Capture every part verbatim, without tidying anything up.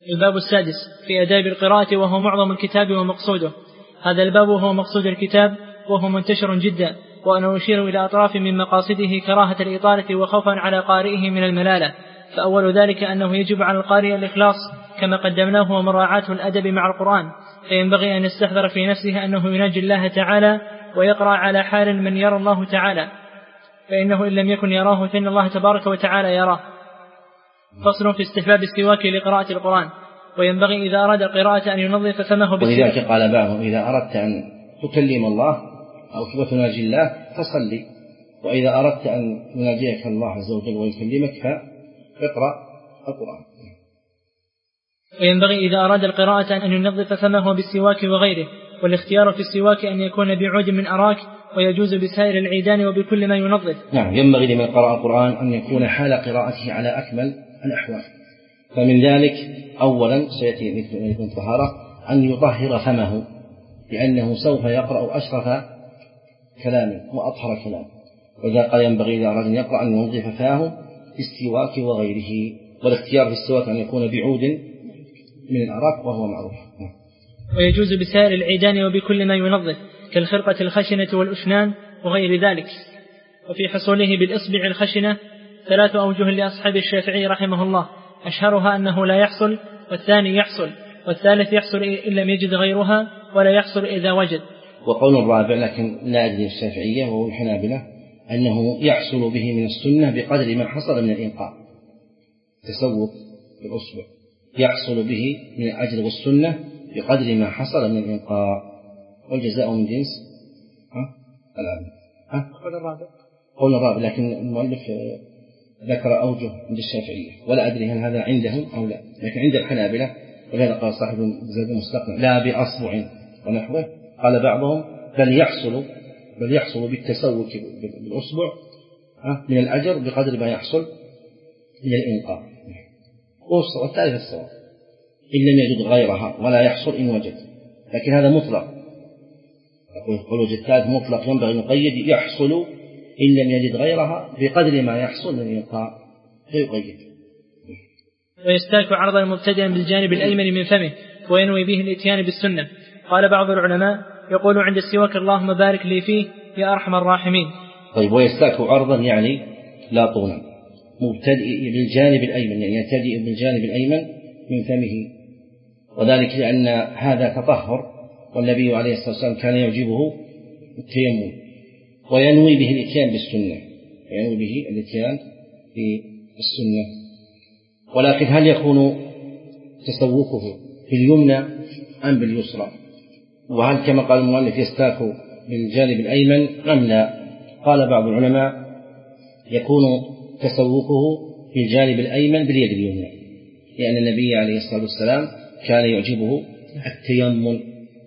الباب السادس في آداب القراءة، وهو معظم الكتاب ومقصوده. هذا الباب هو مقصود الكتاب، وهو منتشر جدا، وأنا أشير إلى أطراف من مقاصده كراهة الإطالة وخوفا على قارئه من الملالة. فأول ذلك أنه يجب على القارئ الإخلاص كما قدمناه ومراعاة الأدب مع القرآن، فينبغي أن يستحضر في نفسه أنه يناجي الله تعالى ويقرأ على حال من يرى الله تعالى، فإنه إن لم يكن يراه فإن الله تبارك وتعالى يراه. فصل في استحباب السواك لقراءة القرآن. وينبغي إذا أراد القراءة أن ينظف فمه بالسواك. ولذلك قال بعضهم إذا أردت أن تكلم الله أو تناجي الله فصلي، وإذا أردت أن يناجيك الله عز وجل ويكلمك فاقرأ القرآن. وينبغي إذا أراد القراءة أن ينظف فمه بالسواك وغيره، والاختيار في السواك أن يكون بعود من أراك، ويجوز بسائر العيدان وبكل ما ينظف. نعم، ينبغي لمن قرأ القرآن أن يكون حال قراءته على أكمل الأحوال. فمن ذلك أولا سيأتي من طهارة أن يطهر فمه، لأنه سوف يقرأ أشرف كلام وأطهر كلام، وإذا قال ينبغي إذا أراد أن يقرأ أن ينظف فاه بالسواك وغيره. والاختيار في السواك أن يكون بعود من الأراك وهو معروف. ويجوز بسائر العيدان وبكل ما ينظف كالخرقة الخشنة والأشنان وغير ذلك. وفي حصوله بالإصبع الخشنة ثلاث أوجه لأصحاب الشافعي رحمه الله، أشهرها أنه لا يحصل، والثاني يحصل، والثالث يحصل إن لم يجد غيرها، ولا يحصل إذا وجد. وقول الرابع لكن لا أدري الشافعية وهو الحنابلة أنه يحصل به من السنة بقدر ما حصل من الإنقاء. تسوق بالأصبع يحصل به من الأجر والسنة بقدر ما حصل من الإنقاء، والجزاء من جنس ها العمل. ها قول الرابع قول الرابع لكن المؤلف ذكر أوجه عند الشافعية، ولا أدري هل هذا عندهم أو لا، لكن عند الحنابلة ولهذا قال صاحب زاد المستقنع لا بأصبع ونحوه. قال بعضهم بل يحصل بل يحصل بالتسوق بالأصبع من الأجر بقدر ما يحصل من الإنقاء. والثالث الصواب إن لم يجد غيرها، ولا يحصل إن وجد، لكن هذا مطلق. الخروج الثالث مطلق ينبغي أن يقيد يحصل إن لم يجد غيرها بقدر ما يحصل من الإنقاء فيقيد. ويستاك عرضا مبتدئا بالجانب الأيمن من فمه، وينوي به الاتيان بالسنة. قال بعض العلماء يقول عند السواك اللهم بارك لي فيه يا أرحم الراحمين. طيب، ويستاك عرضا يعني لا طولا، مبتدئ بالجانب الأيمن يعني يبتدئ بالجانب الأيمن من فمه، وذلك لأن هذا تطهر، والنبي عليه الصلاة والسلام كان يعجبه التيمم، وينوي به الاتيان بالسنة ينوي به الاتيان بالسنة. ولكن هل يكون تسوقه في اليمنى أم باليسرى؟ وهل كما قال المؤلف يستاك بالجانب الأيمن أم لا؟ قال بعض العلماء يكون تسوقه في الجانب الأيمن باليد اليمنى، لأن النبي عليه الصلاة والسلام كان يعجبه التيمم،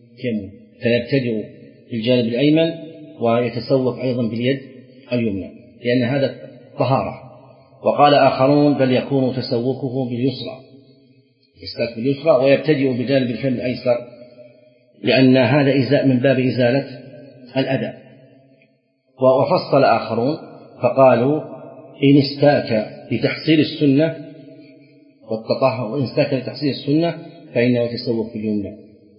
فيبتدئ بالجانب الأيمن ويتسوق أيضا باليد اليمنى، لأن هذا طهارة. وقال آخرون بل يكون تسوقه باليسرى، يستاك باليسرى ويبتدئ بجانب الفم الأيسر، لأن هذا إزاء من باب إزالة الأذى. وفصل آخرون فقالوا إن استاك لتحصيل السنة والتطهر، وإن استاك لتحصيل السنة فإنه يتسوق في اليمنى،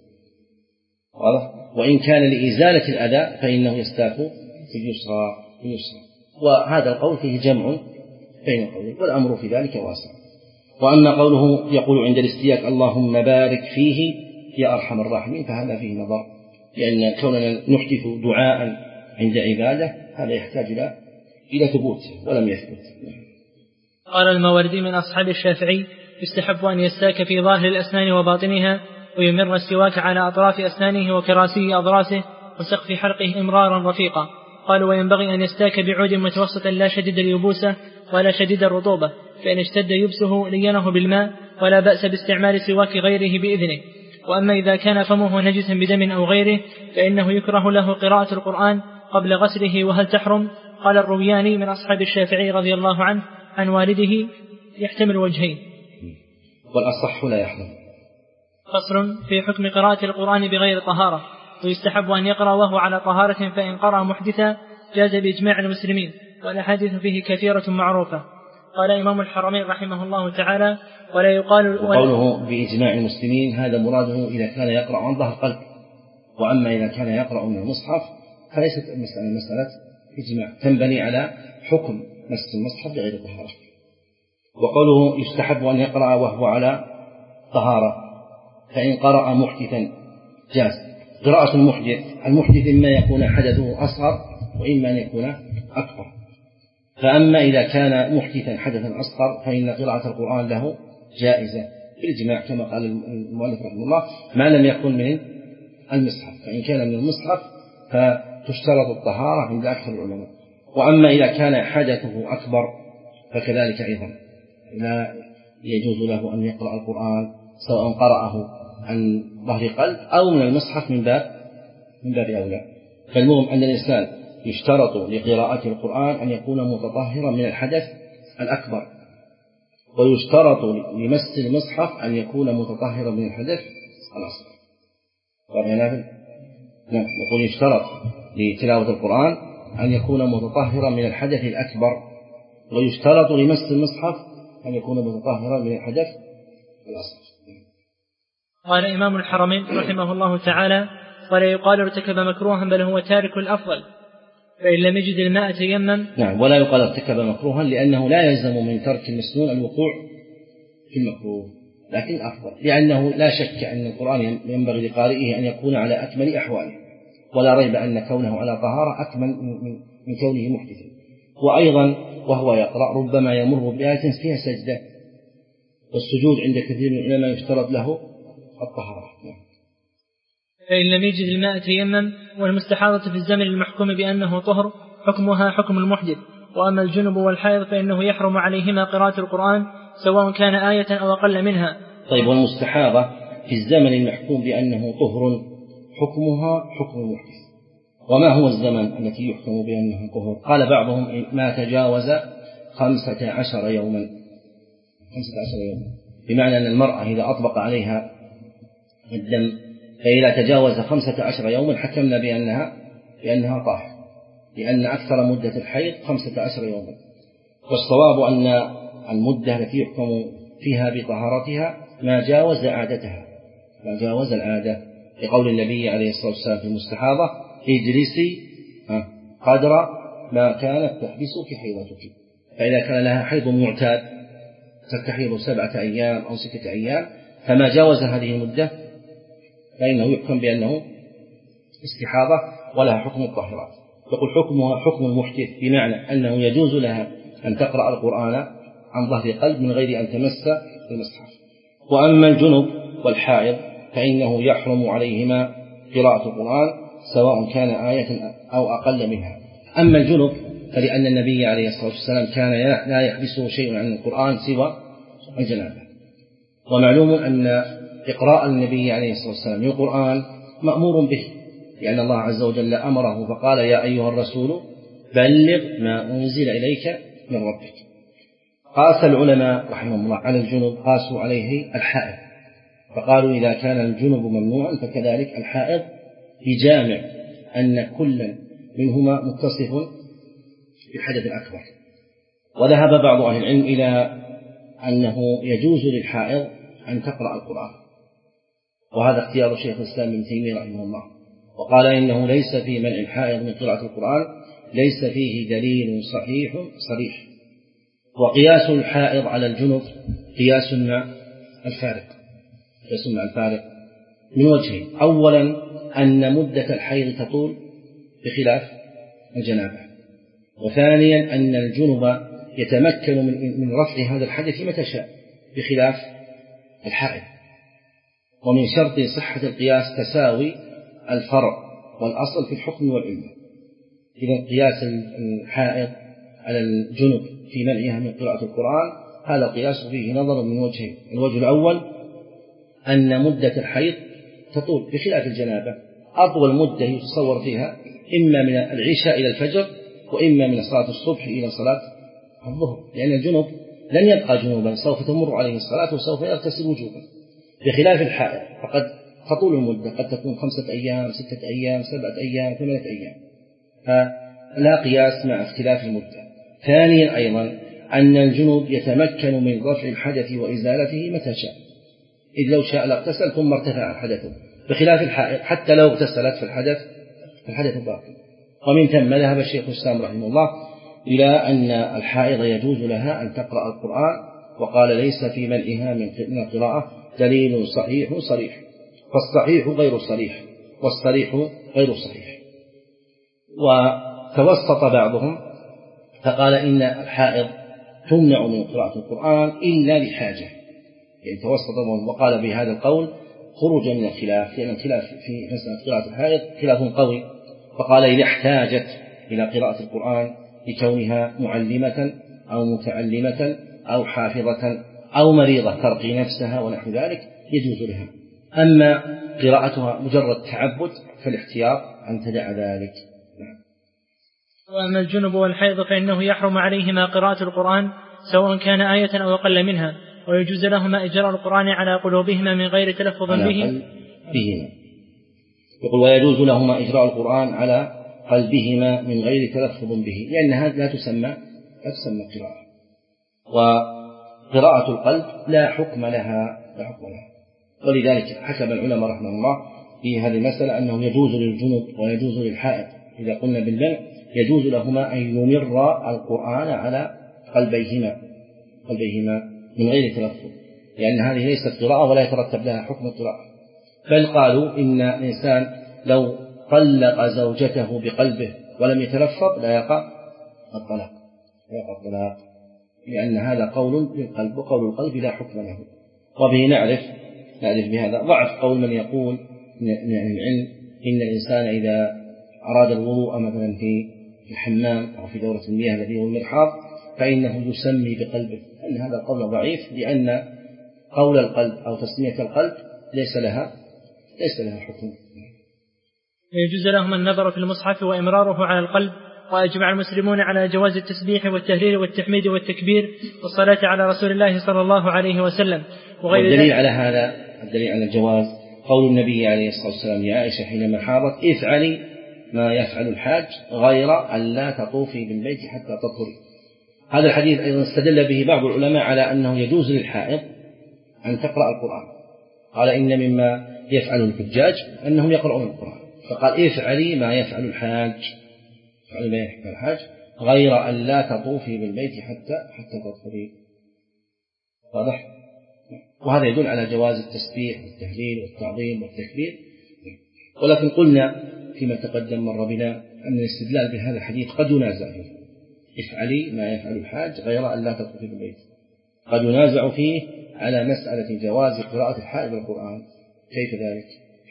وإن كان لإزالة الأذى فإنه يستاك في اليسرى. وهذا القول فيه جمع بين القولين، والأمر في ذلك واسع. وأما قوله يقول عند الاستياك اللهم بارك فيه يا أرحم الراحمين فهذا فيه نظر، لأن كوننا نحدث دعاء عند عبادة هذا يحتاج إلى إلى ثبوت ولم يثبت. قال الماوردي من أصحاب الشافعي يستحب أن يستاك في ظاهر الأسنان وباطنها، ويمر السواك على أطراف أسنانه وكراسي أضراسه وسقف حلقه إمرارا رفيقا. قال وينبغي أن يستاك بعود متوسطا لا شديد اليبوسة ولا شديد الرطوبة، فإن اشتد يبسه لينه بالماء، ولا بأس باستعمال سواك غيره بإذنه. وأما إذا كان فمه نجسا بدم أو غيره فإنه يكره له قراءة القرآن قبل غسله. وهل تحرم؟ قال الروياني من أصحاب الشافعي رضي الله عنه عن والده يحتمل وجهين، والأصح لا يحرم. فصل في حكم قراءة القرآن بغير طهارة. ويستحب أن يقرأ وهو على طهارة، فإن قرأ محدثا جاز بإجماع المسلمين، والأحاديث فيه كثيرة معروفة. قال إمام الحرمين رحمه الله تعالى ولا يقال وقوله بإجماع المسلمين هذا مراده إذا كان يقرأ عن ظهر قلب، وأما إذا كان يقرأ من المصحف فليست المسألة مسألة إجماع، تنبني على حكم مس المصحف بغير طهارة. وقوله يستحب أن يقرأ وهو على طهارة، فإن قرأ محدثا جاز. قراءة المحدث المحدث إما يكون حدثه أصغر وإما أن يكون أكبر، فأما إذا كان محدثا حدثا أصغر فإن قراءة القرآن له جائزة بالإجماع كما قال المؤلف رحمه الله، ما لم يكن من المصحف، فإن كان من المصحف فتشترط الطهارة عند أكثر العلماء. وأما إذا كان حدثه أكبر فكذلك أيضا لا يجوز له أن يقرأ القرآن سواء قرأه عن ظهر قلب أو من المصحف من باب من باب أولى. فالمهم أن الإنسان يشترط لقراءة القرآن أن يكون متطهرا من الحدث الأكبر، ويشترط لمس المصحف أن يكون متطهرا من الحدث الأصغر. نعم، نقول يشترط لتلاوة القرآن أن يكون متطهرا من الحدث الأكبر، ويشترط لمس المصحف أن يكون متطهرا من الحدث الأصغر. قال إمام الحرمين رحمه الله تعالى: ولا يقال ارتكب مكروها بل هو تارك الأفضل، فإن لم يجد الماء تيمم. نعم، ولا يقال ارتكب مكروها لأنه لا يلزم من ترك المسنون الوقوع في المكروه، لكن أفضل لأنه لا شك أن القرآن ينبغي لقارئه أن يكون على أكمل أحواله، ولا ريب أن كونه على طهارة أكمل من كونه محدثا. وأيضا وهو يقرأ ربما يمر بآية فيها سجدة، والسجود عند كثير من العلماء يشترط له الطهارة. فإن لم يجد الماء تيمم. والمستحاضة في الزمن المحكوم بأنه طهر حكمها حكم المحدث، وأما الجنب والحائض فإنه يحرم عليهما قراءة القرآن سواء كان آية أو أقل منها. طيب، والمستحاضة في الزمن المحكوم بأنه طهر حكمها حكم المحدث. وما هو الزمن التي يحكم بأنه طهر؟ قال بعضهم ما تجاوز خمسة عشر يوما، خمسة عشر يوما بمعنى أن المرأة إذا أطبق عليها الدم فإذا تجاوز خمسة عشر يوما حكمنا بأنها بأنها طاهر، لأن أكثر مدة الحيض خمسة عشر يوما. والصواب أن المدة التي يحكم فيها بطهارتها ما جاوز عادتها، ما جاوز العادة، لقول النبي عليه الصلاة والسلام في المستحاضة: اجلسي قدر ما كانت تحبسك حيضتك. فإذا كان لها حيض معتاد تستحيض سبعة أيام أو ستة أيام فما جاوز هذه المدة فإنه يحكم بأنه استحاضة ولها حكم الطاهرات. يقول حكمها حكم المحدث، بمعنى أنه يجوز لها أن تقرأ القرآن عن ظهر قلب من غير أن تمس المصحف. وأما الجنب والحائض فإنه يحرم عليهما قراءة القرآن سواء كان آية أو أقل منها. أما الجنب فلأن النبي عليه الصلاة والسلام كان لا يحبسه شيء عن القرآن سوى الجنابة، ومعلوم أن إقراء النبي عليه الصلاة والسلام للقرآن مأمور به، لأن الله عز وجل أمره فقال: يا أيها الرسول بلغ ما أنزل إليك من ربك. قاس العلماء رحمهم الله على الجنب، قاسوا عليه الحائض، فقالوا إذا كان الجنب ممنوعا فكذلك الحائض، بجامع أن كل منهما متصف بالحدث الأكبر. وذهب بعض أهل العلم إلى أنه يجوز للحائض أن تقرأ القرآن، وهذا اختيار شيخ الإسلام ابن تيمية رحمه الله، وقال إنه ليس في منع الحائض من قراءة القرآن ليس فيه دليل صحيح صريح. وقياس الحائض على الجنب قياس مع الفارق، قياس مع الفارق من وجهين: أولا أن مدة الحيض تطول بخلاف الجنابة، وثانيا أن الجنب يتمكن من رفع هذا الحدث متى شاء بخلاف الحائض. ومن شرط صحة القياس تساوي الفرع والأصل في الحكم والعلم. إذا قياس الحائض على الجنب في منعها من قراءة القرآن هذا قياس فيه نظر من وجهين: الوجه الأول أن مدة الحيض تطول بخلاف الجنابة، أطول مدة يتصور فيها إما من العشاء إلى الفجر وإما من صلاة الصبح إلى صلاة الظهر، لأن الجنب لن يبقى جنوبا، سوف تمر عليه الصلاة وسوف يغتسل وجوبا، بخلاف الحائض فقد تطول المدة، قد تكون خمسة أيام ستة أيام سبعة أيام ثمانية أيام، فلا قياس مع اختلاف المدة. ثانيا أيضا أن الجنوب يتمكن من رفع الحدث وإزالته متى شاء، إذ لو شاء لاغتسل ثم ارتفع حدثه، بخلاف الحائض حتى لو اغتسلت في الحدث الحدث باقي. ومن ثم ذهب الشيخ الإسلام رحمه الله إلى أن الحائض يجوز لها أن تقرأ القرآن، وقال ليس في منعها من القراءة دليل صحيح صريح، فالصحيح غير الصريح والصريح غير الصحيح. وتوسط بعضهم فقال إن الحائض تمنع من قراءة القرآن إلا لحاجة، يعني توسط وقال بهذا القول خروجا من الخلاف، لأن الخلاف في مسألة قراءة الحائض خلاف قوي، فقال إذا احتاجت إلى قراءة القرآن لكونها معلمة أو متعلمة أو حافظة أو مريضة ترقي نفسها ونحو ذلك يجوز لها. أما قراءتها مجرد تعبد فالاحتياط أن تدع ذلك. وأما الجنب والحيض فإنه يحرم عليهما قراءة القرآن سواء كان آية أو أقل منها، ويجوز لهما إجراء القرآن على قلوبهما من غير تلفظ به. يقول ويجوز لهما إجراء القرآن على قلبهما من غير تلفظ به، لأن هذه لا تسمى لا تسمى قراءة، وقراءة القلب لا حكم لها لا حكم لها ولذلك حكم العلماء رحمه الله في هذه المسألة أنه يجوز للجنب ويجوز للحائض إذا قلنا بالمنع يجوز لهما أن يمر القرآن على قلبيهما قلبيهما من غير تلفظ، لأن هذه ليست قراءة ولا يترتب لها حكم القراءة. بل قالوا إن الإنسان لو طلق زوجته بقلبه ولم يتلفظ لا يقع الطلاق لا يقع الطلاق، لأن هذا قول للقلب، وقول القلب لا حكم له. وبه نعرف نعرف بهذا ضعف قول من يقول من العلم إن الإنسان إذا أراد الوضوء مثلا في الحمام أو في دورة المياه التي هو المرحاض فإنه يسمي بقلبه، أن هذا قول ضعيف، لأن قول القلب أو تسمية القلب ليس لها ليس لها حكم. يجوز لهم النظر في المصحف وإمراره على القلب، وأجمع المسلمون على جواز التسبيح والتهليل والتحميد والتكبير والصلاة على رسول الله صلى الله عليه وسلم وغير ذلك. والدليل على هذا الدليل على الجواز قول النبي عليه الصلاة والسلام لعائشة حينما حاضت افعلي ما يفعل الحاج غير أن لا تطوفي بالبيت حتى تطهري. هذا الحديث أيضا استدل به بعض العلماء على أنه يجوز للحائض أن تقرأ القرآن، قال إن مما يفعل الحجاج أنهم يقرؤون القرآن، فقال افعلي ما يفعل الحاج افعلي ما يفعل الحاج غير أن لا تطوفي بالبيت حتى حتى تطهري. واضح؟ وهذا يدل على جواز التسبيح والتهليل والتعظيم والتكبير. ولكن قلنا فيما تقدم مر بنا أن الاستدلال بهذا الحديث قد ينازع فيه، افعلي ما يفعل الحاج غير أن لا تطوفي بالبيت، قد ينازع فيه على مسألة جواز قراءة الحائض القرآن. كيف ذلك؟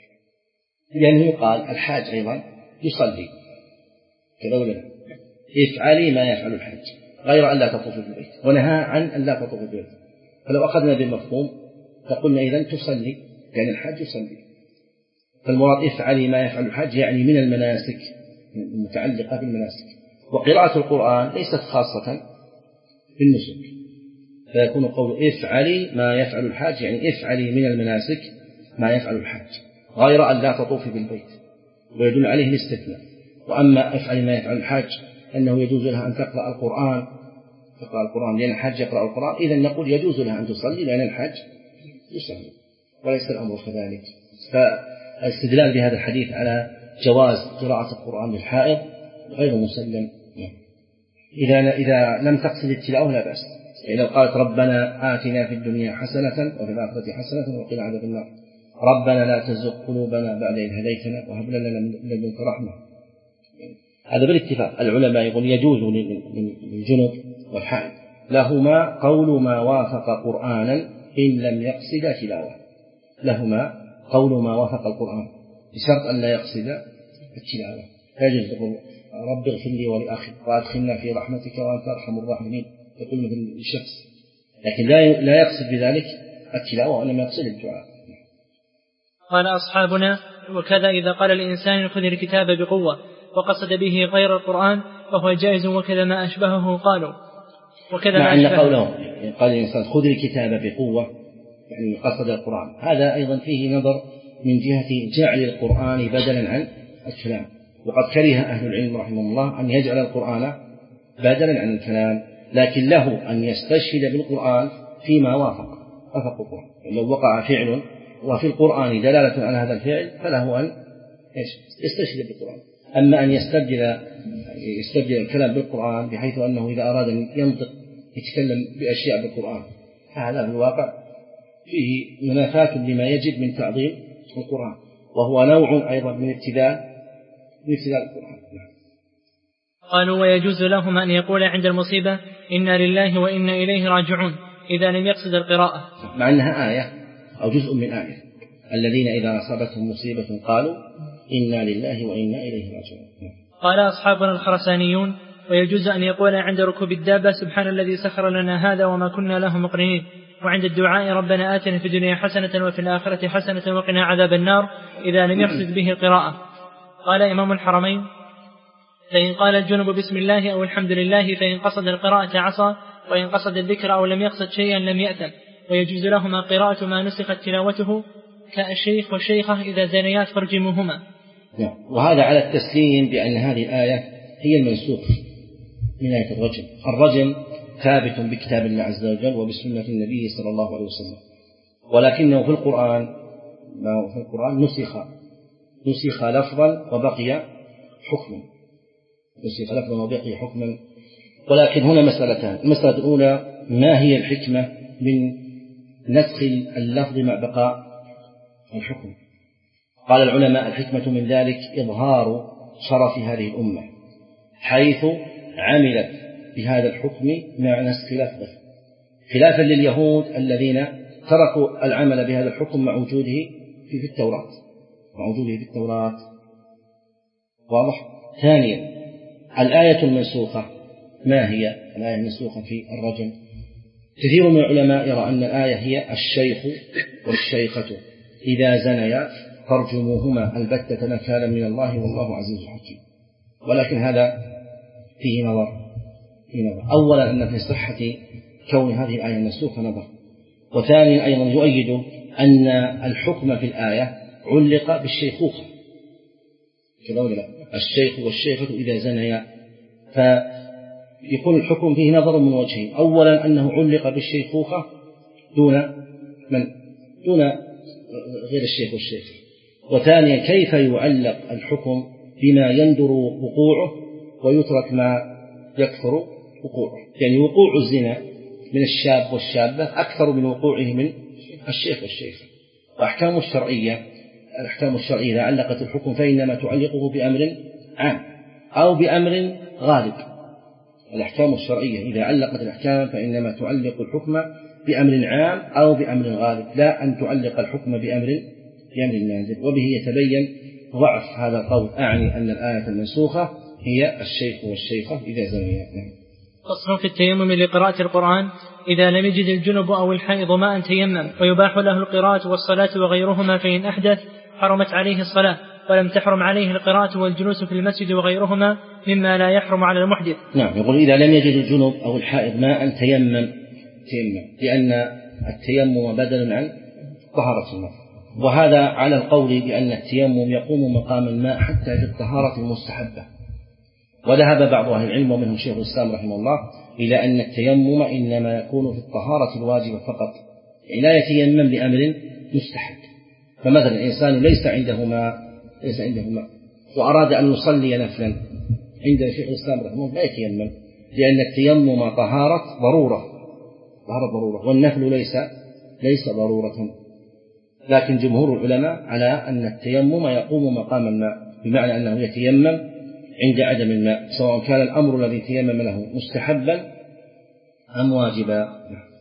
لأنه قال الحاج أيضا يصلي كذا، افعلي ما يفعل الحاج غير أن لا تطوفي بالبيت، ونهى عن أن لا تطوفي بالبيت. فلو أخذنا بالمفهوم فقلنا إذن تصلي، لأن الحاج يصلي، فالمراد افعلي ما يفعل الحاج يعني من المناسك المتعلقة بالمناسك. وقراءة القرآن ليست خاصة بالنسك، فيكون قول افعلي ما يفعل الحاج يعني افعلي من المناسك ما يفعل الحاج غير أن لا تطوفي بالبيت، ويدل عليه الاستثناء. وأما افعلي ما يفعل الحاج أنه يجوز لها أن تقرأ القرآن تقرأ القرآن لأن الحاج يقرأ القرآن، إذن نقول يجوز لها أن تصلي لأن الحاج يصلي، وليس الأمر كذلك. فالاستدلال بهذا الحديث على جواز قراءة القرآن للحائض غير مسلم. إذا إذا لم تقصد التلاوة لا بأس، إذا قالت ربنا آتنا في الدنيا حسنة وفي الآخرة حسنة وقنا عذاب النار، ربنا لا تزغ قلوبنا بعد إذ هديتنا وهب لنا من لدنك رحمة، هذا بالاتفاق. العلماء يقول يجوز للجنب والحائض لهما قول ما وافق قرآنا إن لم يقصد تلاوة، لهما قول ما وافق القرآن بشرط أن لا يقصد التلاوة. يجوز يقول رب اغفر لي ولأخي وأدخلنا في رحمتك وأنت أرحم الراحمين، يقول مثل الشخص، لكن لا لا يقصد بذلك التلاوة وإنما يقصد الدعاء. قال أصحابنا وكذا إذا قال الإنسان خذ الكتاب بقوة وقصد به غير القرآن فهو جائز، وكذا ما أشبهه قالوا وكذا مع ما أن قولهم قال الإنسان خذ الكتاب بقوة يعني قصد القرآن، هذا أيضا فيه نظر من جهة جعل القرآن بدلا عن الكلام، وقد كره أهل العلم رحمه الله أن يجعل القرآن بدلا عن الكلام، لكن له أن يستشهد بالقرآن فيما وافق وافق القرآن. لو وقع فعل وفي القرآن دلالة على هذا الفعل فله أن يستشهد بالقرآن. أما أن يستبدل يستبدل الكلام بالقرآن بحيث أنه إذا أراد أن ينطق يتكلم بأشياء بالقرآن، هذا في الواقع فيه منافاة لما يجب من تعظيم القرآن، وهو نوع أيضا من ابتذال من ابتذال القرآن. قالوا ويجوز لهم أن يقول عند المصيبة إنا لله وإنا إليه راجعون إذا لم يقصد القراءة، مع أنها آية أو جزء من آية. الذين إذا أصابتهم مصيبة قالوا إنا لله وإنا إليه راجعون. قال أصحابنا الخرسانيون ويجوز أن يقول عند ركوب الدابة سبحان الذي سخر لنا هذا وما كنا له مقرنين، وعند الدعاء ربنا آتنا في الدنيا حسنة وفي الآخرة حسنة وقنا عذاب النار إذا لم يقصد به القراءة. قال إمام الحرمين فإن قال الجنب بسم الله أو الحمد لله فإن قصد القراءة عصى، وإن قصد الذكر أو لم يقصد شيئا لم يأتم، ويجوز لهما قراءة ما نسخت تلاوته كالشيخ والشيخة إذا زنيات فرجموهما. وهذا على التسليم بأن هذه الآية هي المنسوخ من آية الرجم. الرجم ثابت بكتاب الله عز وجل وبسنة النبي صلى الله عليه وسلم، ولكنه في القرآن ما في القرآن نسخ نسخ لفظا وبقي حكما نسخ لفظا وبقي حكما. ولكن هنا مسألتان. المسألة الأولى ما هي الحكمة من نسخ اللفظ مع بقاء الحكم؟ قال العلماء الحكمة من ذلك إظهار شرف هذه الأمة حيث عملت بهذا الحكم مع نسخ لفظه، خلافا لليهود الذين تركوا العمل بهذا الحكم مع وجوده في التوراة مع وجوده في التوراة. واضح؟ ثانيا الآية المنسوخة ما هي الآية المنسوخة في الرجم؟ كثير من العلماء يرى أن الآية هي الشيخ والشيخة إذا زنيا فارجموهما البتة نكالا من الله والله عزيز حكيم. ولكن هذا فيه نظر. فيه نظر. أولا أن في صحة كون هذه الآية المنسوخة نظر، وثانيا أيضا يؤيد أن الحكم في الآية علق بالشيخوخة كذا ولا لا؟ الشيخ والشيخة إذا زنيا، فيكون الحكم فيه نظر من وجهين. أولا أنه علق بالشيخوخة دون من دون غير الشيخ والشيخة، وثانيا كيف يعلق الحكم بما يندر وقوعه ويترك ما يكثر وقوعه. يعني وقوع الزنا من الشاب والشابة أكثر من وقوعه من الشيخ والشيخة. وأحكام الشرعية الأحكام الشرعية إذا علقت الحكم فإنما تعلقه بأمر عام أو بأمر غالب. الأحكام الشرعية إذا علقت الأحكام فإنما تعلق الحكم بأمر عام أو بأمر غالب، لا أن تعلق الحكم بأمر بأمر نازل. وبه يتبين ضعف هذا القول. أعني أن الآية المنسوخة هي الشيخ والشيخة إذا زنيا. فصل في التيمم لقراءة القرآن إذا لم يجد الجنب أو الحائض ماء تيمم، ويباح له القراءة والصلاة وغيرهما، فإن أحدث حرمت عليه الصلاة ولم تحرم عليه القراءة والجلوس في المسجد وغيرهما مما لا يحرم على المحدث. نعم. يقول إذا لم يجد الجنب أو الحائض ماء تيمم تيمم لأن التيمم بدل عن طهارة الماء، وهذا على القول بأن التيمم يقوم مقام الماء حتى في الطهارة المستحبة. وذهب بعض أهل العلم ومنهم شيخ الإسلام رحمه الله إلى أن التيمم إنما يكون في الطهارة الواجبة فقط، يعني لا يتيمم لأمر مستحب. فمثلا الإنسان ليس عنده ماء ليس عنده ماء وأراد أن يصلي نفلا عند شيخ الإسلام رحمه الله لا يتيمم، لأن التيمم طهارة ضرورة طهارة ضرورة والنفل ليس ليس ضرورة. لكن جمهور العلماء على أن التيمم يقوم مقام الماء، بمعنى أنه يتيمم عند عدم الماء، سواء كان الأمر الذي تيمم له مستحبا أم واجبا.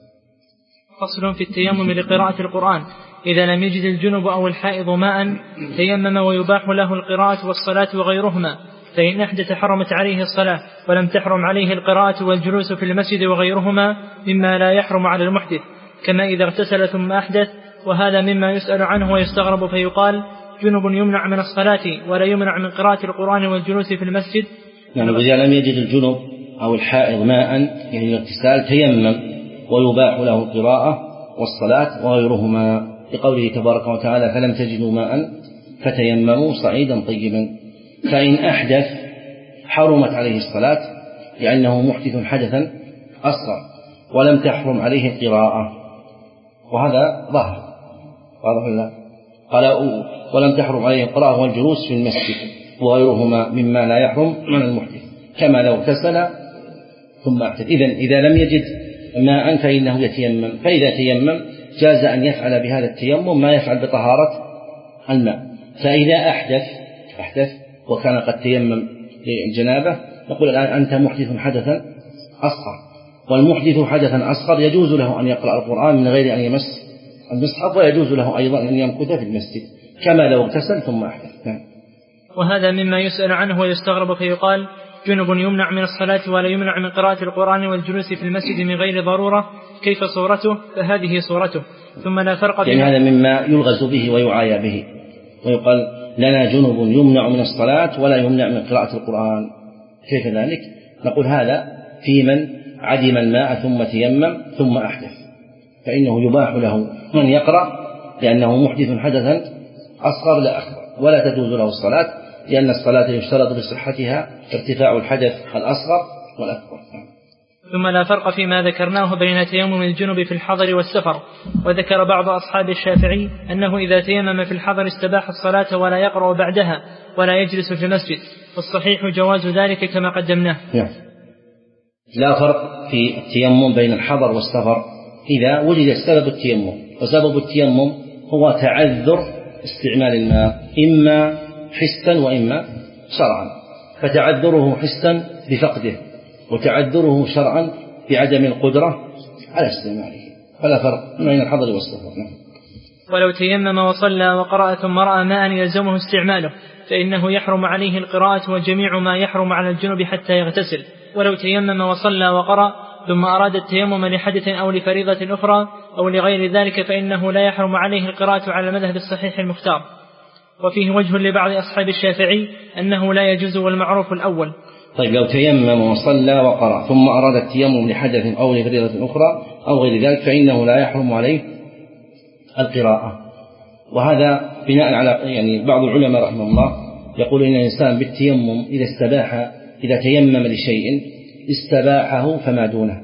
فصل في التيمم لقراءة القرآن إذا لم يجد الجنب أو الحائض ماء تيمم، ويباح له القراءة والصلاة وغيرهما، فإن أحدث حرمت عليه الصلاة ولم تحرم عليه القراءة والجلوس في المسجد وغيرهما مما لا يحرم على المحدث، كما إذا اغتسل ثم أحدث. وهذا مما يسأل عنه ويستغرب، فيقال جنب يمنع من الصلاة ولا يمنع من قراءة القرآن والجلوس في المسجد. يعني إذا لم يجد الجنب أو الحائض ماء يعني الاغتسال تيمم ويباح له القراءة والصلاة وغيرهما، لقوله تبارك وتعالى فلم تجدوا ماء فتيمموا صعيدا طيبا. فإن أحدث حرمت عليه الصلاة لأنه محدث حدثا أصغر ولم تحرم عليه القراءة، وهذا ظاهر واضح ولا؟ قال ولم تحرم عليه القراءة والجلوس في المسجد وغيرهما مما لا يحرم من المحدث، كما لو اغتسل ثم احدث. إذن إذا لم يجد ماء فإنه يتيمم، فإذا تيمم جاز أن يفعل بهذا التيمم ما يفعل بطهارة الماء. فإذا أحدث أحدث وكان قد تيمم للجنابة نقول الآن أنت محدث حدثا أصغر، والمحدث حدثا أصغر يجوز له أن يقرأ القرآن من غير أن يمس المصحف، ويجوز له أيضا أن يمكث في المسجد كما لو اغتسل ثم أحدث. وهذا مما يسأل عنه ويستغرب فيقال جنب يمنع من الصلاة ولا يمنع من قراءة القرآن والجلوس في المسجد من غير ضرورة، كيف صورته؟ فهذه صورته. ثم لا فرق بين يعني هذا مما يلغز به ويعايا به، ويقال لنا جنب يمنع من الصلاة ولا يمنع من قراءة القرآن، كيف ذلك؟ نقول هذا في من عدم الماء ثم تيمم ثم أحدث، فإنه يباح له من يقرأ لأنه محدث حدثا أصغر لا أكبر، ولا تجوز له الصلاة لأن الصلاة يشترط بصحتها ارتفاع الحدث الأصغر والأكبر. ثم لا فرق فيما ذكرناه بين تيمم الجنب في الحضر والسفر. وذكر بعض أصحاب الشافعي أنه إذا تيمم في الحضر استباح الصلاة ولا يقرأ بعدها ولا يجلس في المسجد، والصحيح جواز ذلك كما قدمناه. لا فرق في التيمم بين الحضر والسفر إذا وجد سبب التيمم، وسبب التيمم هو تعذر استعمال الماء إما حسا وإما شرعا، فتعذره حسا بفقده وتعذره شرعا بعدم القدرة على استعماله، فلا فرق بين الحضر والسفر. ولو تيمم وصلى وقرأ ثم رأى ماء يلزمه استعماله فإنه يحرم عليه القراءة وجميع ما يحرم على الجنب حتى يغتسل. ولو تيمم وصلى وقرأ ثم أراد التيمم لحدث أو لفريضة أخرى أو لغير ذلك فإنه لا يحرم عليه القراءة على المذهب الصحيح المختار. وفيه وجه لبعض أصحاب الشافعي أنه لا يجوز، والمعروف الأول. طيب لو تيمم وصلى وقرأ ثم أراد التيمم لحدث أو لفريضة أخرى أو غير ذلك فإنه لا يحرم عليه القراءة، وهذا بناء على يعني بعض العلماء رحمه الله يقول إن الإنسان بالتيمم إذا استباح إذا تيمم لشيء استباحه فما دونه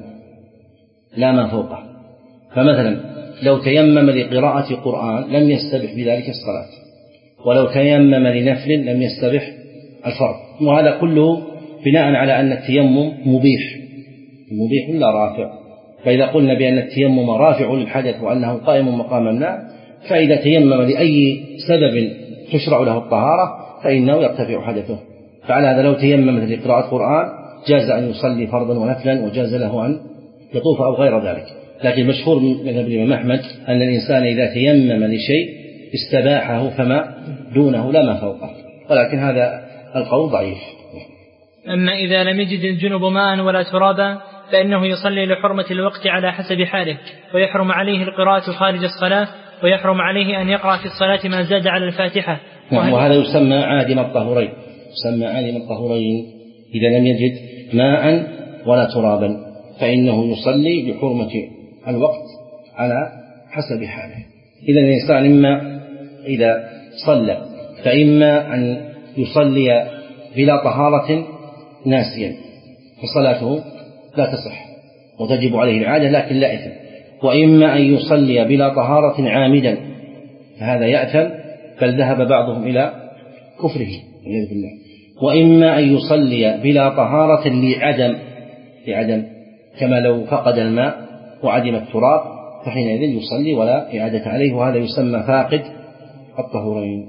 لا ما فوقه. فمثلا لو تيمم لقراءة قرآن لم يستبح بذلك الصلاة، ولو تيمم لنفل لم يستبح الفرض، وهذا كله بناء على أن التيمم مبيح مبيح لا رافع. فإذا قلنا بأن التيمم رافع للحدث وأنه قائم مقام الماء، فإذا تيمم لأي سبب تشرع له الطهارة فإنه يرتفع حدثه. فعلى هذا لو تيمم لقراءة قرآن جاز أن يصلي فرضا ونفلا، وجاز له أن يطوف أو غير ذلك. لكن مشهور من مذهب الإمام أحمد أن الإنسان إذا تيمم لشيء استباحه فما دونه لا ما فوقه، ولكن هذا القول ضعيف. أما إذا لم يجد الجنب ماء ولا ترابا فإنه يصلي لحرمة الوقت على حسب حاله، ويحرم عليه القراءة خارج الصلاة، ويحرم عليه أن يقرأ في الصلاة ما زاد على الفاتحة. وهذا يسمى عادم الطهورين، يسمى عادم الطهورين إذا لم يجد ماء ولا ترابا فإنه يصلي بحرمة الوقت على حسب حاله. إذا الإنسان إما إذا صلى فإما أن يصلي بلا طهارة ناسيا فصلاته لا تصح وتجب عليه العادة لكن لا إثم، وإما أن يصلي بلا طهارة عامدا فهذا يأثم، بل ذهب بعضهم إلى كفره والعياذ بالله. وإما أن يصلي بلا طهارة لعدم لعدم كما لو فقد الماء وعدم التراب فحينئذ يصلي ولا إعادة عليه، وهذا يسمى فاقد الطهورين.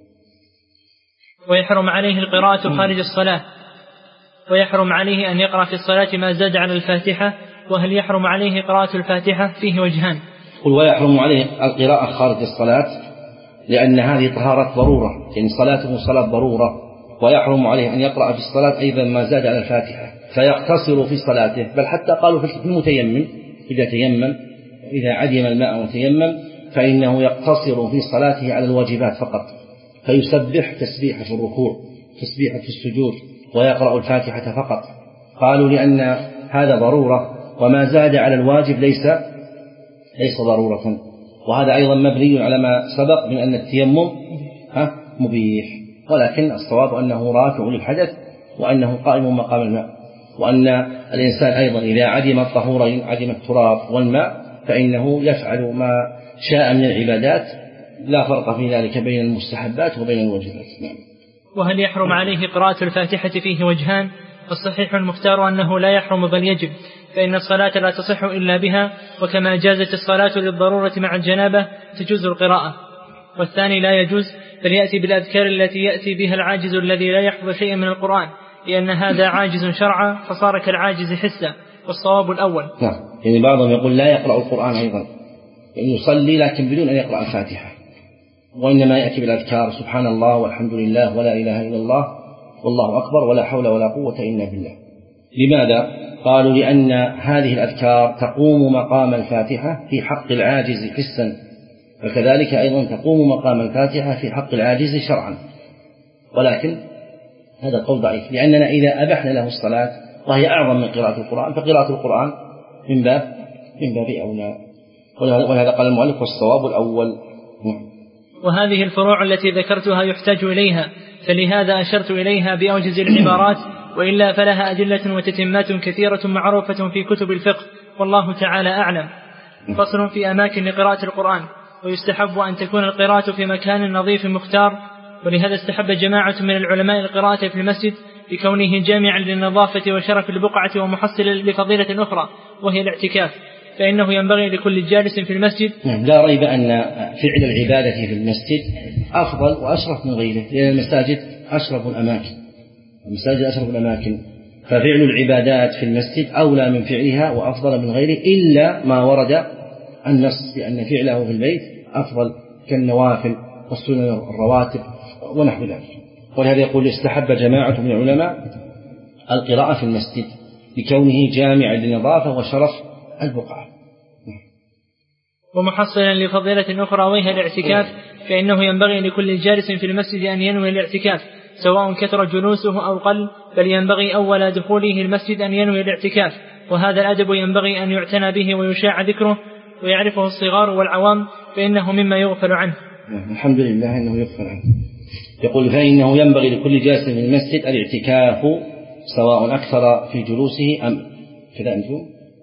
ويحرم عليه القراءة خارج الصلاة، ويحرم عليه أن يقرأ في الصلاة ما زاد على الفاتحة. وهل يحرم عليه قراءة الفاتحة؟ فيه وجهان. قل ويحرم عليه القراءة خارج الصلاة لأن هذه طهارة ضرورة، يعني صلاته صلاة ضرورة، ويحرم عليه أن يقرأ في الصلاة أيضا ما زاد على الفاتحة فيقتصر في صلاته. بل حتى قالوا في المتيمم إذا تيمم إذا عدم الماء وتيمم فإنه يقتصر في صلاته على الواجبات فقط، فيسبح تسبيحة في الركوع تسبيحة في السجود ويقرأ الفاتحة فقط. قالوا لأن هذا ضرورة، وما زاد على الواجب ليس ليس ضرورة. وهذا أيضا مبني على ما سبق من أن التيمم مبيح، ولكن الصواب أنه رافع للحدث وأنه قائم مقام الماء. وأن الإنسان أيضا إذا عدم الطهورين، عدم التراب والماء، فإنه يفعل ما شاء من العبادات، لا فرق في ذلك بين المستحبات وبين الواجبات. وهل يحرم عليه قراءة الفاتحة؟ فيه وجهان، والصحيح المختار أنه لا يحرم بل يجب، فإن الصلاة لا تصح إلا بها، وكما جازت الصلاة للضرورة مع الجنابة تجوز القراءة. والثاني لا يجوز، بل يأتي بالأذكار التي يأتي بها العاجز الذي لا يحفظ شيئا من القرآن، لأن هذا عاجز شرعا فصار كالعاجز حسا، والصواب الأول. نعم، يعني بعضهم يقول لا يقرأ القرآن أيضا، يعني يصلي لكن بدون أن يقرأ الفاتحة، وإنما يأتي بالأذكار سبحان الله والحمد لله ولا إله إلا الله والله أكبر ولا حول ولا قوة إلا بالله. لماذا؟ قالوا لأن هذه الأذكار تقوم مقام الفاتحة في حق العاجز حسا، وكذلك أيضا تقوم مقام الفاتحة في حق العاجز شرعا. ولكن هذا قول ضعيف، لأننا إذا أبحنا له الصلاة وهي أعظم من قراءة القرآن، فقراءة القرآن من باب من باب أولى، ولهذا قال المؤلف والصواب الأول. وهذه الفروع التي ذكرتها يحتاج إليها، فلهذا أشرت إليها بأوجز العبارات، وإلا فلها أدلة وتتمات كثيرة معروفة في كتب الفقه، والله تعالى أعلم. فصل في أماكن لقراءة القرآن. ويستحب أن تكون القراءة في مكان نظيف مختار، ولهذا استحب جماعة من العلماء القراءة في المسجد لكونه جامعا للنظافة وشرف البقعة ومحصلا لفضيلة أخرى وهي الاعتكاف، فإنه ينبغي لكل جالس في المسجد. لا ريب أن فعل العبادة في المسجد أفضل وأشرف من غيره، لأن المساجد أشرف الأماكن، المساجد أشرف الأماكن، ففعل العبادات في المسجد أولى من فعلها وأفضل من غيره، إلا ما ورد النص بأن فعله في البيت أفضل كالنوافل والسنن الرواتب ونحو ذلك. ولهذا يقول استحب جماعة من العلماء القراءة في المسجد لكونه جامعا للنظافة وشرف البقعة. ومحصلا لفضيلة أخرى وهي الاعتكاف، فإنه ينبغي لكل جالس في المسجد أن ينوي الاعتكاف سواء كثر جلوسه أو قل، بل ينبغي أول دخوله المسجد أن ينوي الاعتكاف، وهذا الأدب ينبغي أن يعتنى به ويشاع ذكره ويعرفه الصغار والعوام، فإنه مما يغفل عنه. الحمد لله أنه يغفل عنه. يقول فإنه ينبغي لكل جالس في المسجد الاعتكاف سواء أكثر في جلوسه أم كذا أنتم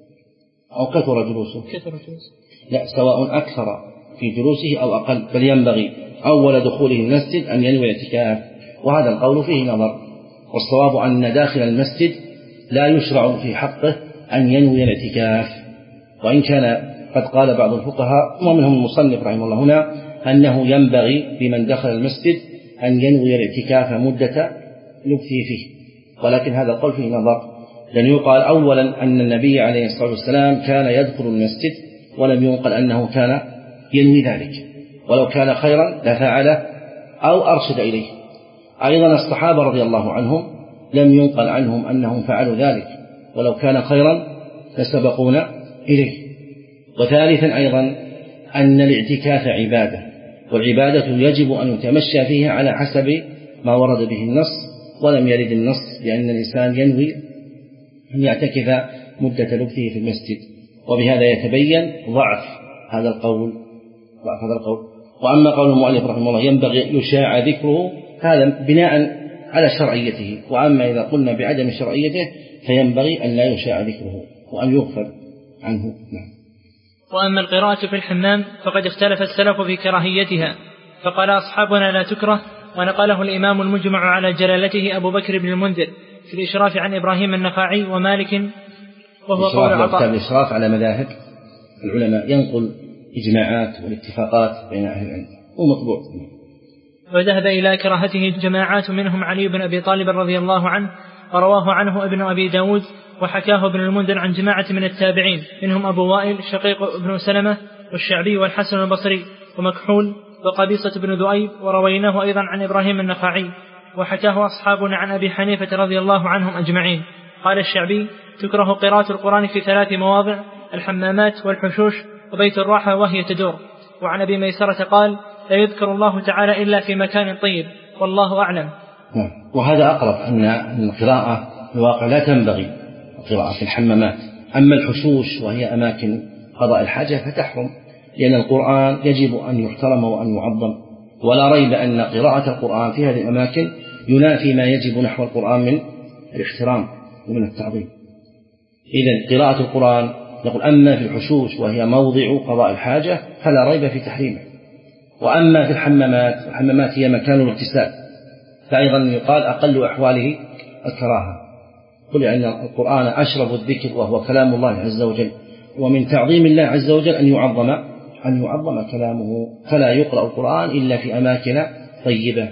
أو كثر جلوسه، كثر جلوسه لا، سواء أكثر في جلوسه أو أقل، بل ينبغي أول دخوله المسجد أن ينوي الاعتكاف، وهذا القول فيه نظر، والصواب أن داخل المسجد لا يشرع في حقه أن ينوي الاعتكاف، وإن كان قد قال بعض الفقهاء ومنهم المصنف رحمه الله هنا أنه ينبغي لمن دخل المسجد أن ينوي الاعتكاف مدة لبثه فيه، ولكن هذا القول فيه نظر، لأن يقال أولا أن النبي عليه الصلاة والسلام كان يدخل المسجد ولم ينقل أنه كان ينوي ذلك، ولو كان خيرا لفعله أو أرشد إليه. أيضا الصحابة رضي الله عنهم لم ينقل عنهم أنهم فعلوا ذلك، ولو كان خيرا لسبقونا إليه. وثالثا أيضا أن الاعتكاف عبادة، والعبادة يجب أن يتمشى فيها على حسب ما ورد به النص، ولم يرد النص بأن الإنسان ينوي أن يعتكف مدة لبثه في المسجد، وبهذا يتبين ضعف هذا القول ضعف هذا القول. وأما قول المؤلف رحمه الله ينبغي يشاع ذكره، هذا بناء على شرعيته، وأما إذا قلنا بعدم شرعيته فينبغي أن لا يشاع ذكره وأن يغفر عنه. نعم. وأما القراءة في الحمام فقد اختلف السلف في كراهيتها، فقال أصحابنا لا تكره، ونقله الإمام المجمع على جلالته أبو بكر بن المنذر في الإشراف عن إبراهيم النخعي ومالك، وهو قول عطاء. الإشراف على مذاهب العلماء ينقل إجماعات والاتفاقات بين أهل العلم ومطبوع. وذهب إلى كراهته جماعات منهم علي بن أبي طالب رضي الله عنه، ورواه عنه ابن أبي داود، وحكاه ابن المنذر عن جماعة من التابعين منهم أبو وائل شقيق ابن سلمة والشعبي والحسن البصري ومكحول وقبيصة بن ذؤيب، ورويناه أيضا عن إبراهيم النخعي، وحكاه أصحابنا عن أبي حنيفة رضي الله عنهم أجمعين. قال الشعبي تكره قراءة القرآن في ثلاث مواضع: الحمامات والحشوش وبيت الراحة وهي تدور. وعن أبي ميسرة قال لا يذكر الله تعالى إلا في مكان طيب، والله أعلم. وهذا أقرب أن القراءة في الواقع لا تنبغي قراءة في الحمامات. أما الحشوش وهي أماكن قضاء الحاجة فتحرم، لأن القرآن يجب أن يحترم وأن يعظم، ولا ريب أن قراءة القرآن في هذه الأماكن ينافي ما يجب نحو القرآن من الاحترام. ومن التعظيم. إذن قراءة القرآن نقول أما في الحشوش وهي موضع قضاء الحاجة فلا ريب في تحريمه، وأما في الحمامات، الحمامات هي مكان الاغتسال، فأيضا يقال أقل أحواله الكراهة. قل أن القرآن أشرف الذكر وهو كلام الله عز وجل، ومن تعظيم الله عز وجل أن يعظم أن يعظم كلامه، فلا يقرأ القرآن إلا في أماكن طيبة.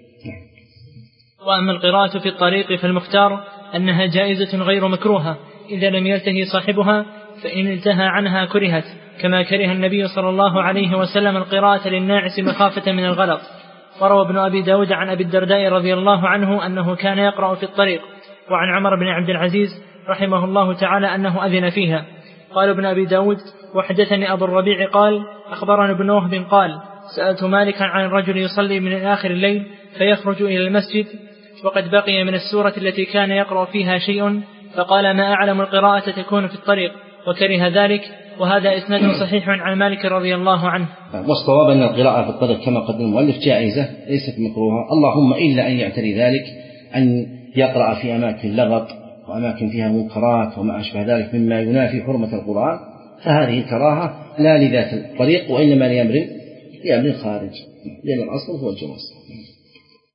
وأما القراءة في الطريق فالمختار أنها جائزة غير مكروهة إذا لم يلتهي صاحبها، فإن انتهى عنها كرهت، كما كره النبي صلى الله عليه وسلم القراءة للناعس مخافة من الغلط. وروى ابن أبي داود عن أبي الدرداء رضي الله عنه أنه كان يقرأ في الطريق، وعن عمر بن عبد العزيز رحمه الله تعالى أنه أذن فيها. قال ابن أبي داود: وحدثني أبو الربيع قال أخبرنا ابن وهب قال سألت مالكا عن الرجل يصلي من آخر الليل فيخرج إلى المسجد وقد بقي من السورة التي كان يقرأ فيها شيء، فقال: ما أعلم القراءة تكون في الطريق، وكره ذلك. وهذا إسناد صحيح عن مالك رضي الله عنه. والصواب أن القراءة في الطريق كما قدم المؤلف جائزة ليست مكروهة، اللهم إلا أن يعتري ذلك أن يقرأ في أماكن لغط وأماكن فيها منكرات وما أشبه ذلك مما ينافي حرمة القرآن، فهذه الكراهة لا لذات الطريق وإنما لأمر لأمر خارج، لأن الأصل هو الجواز.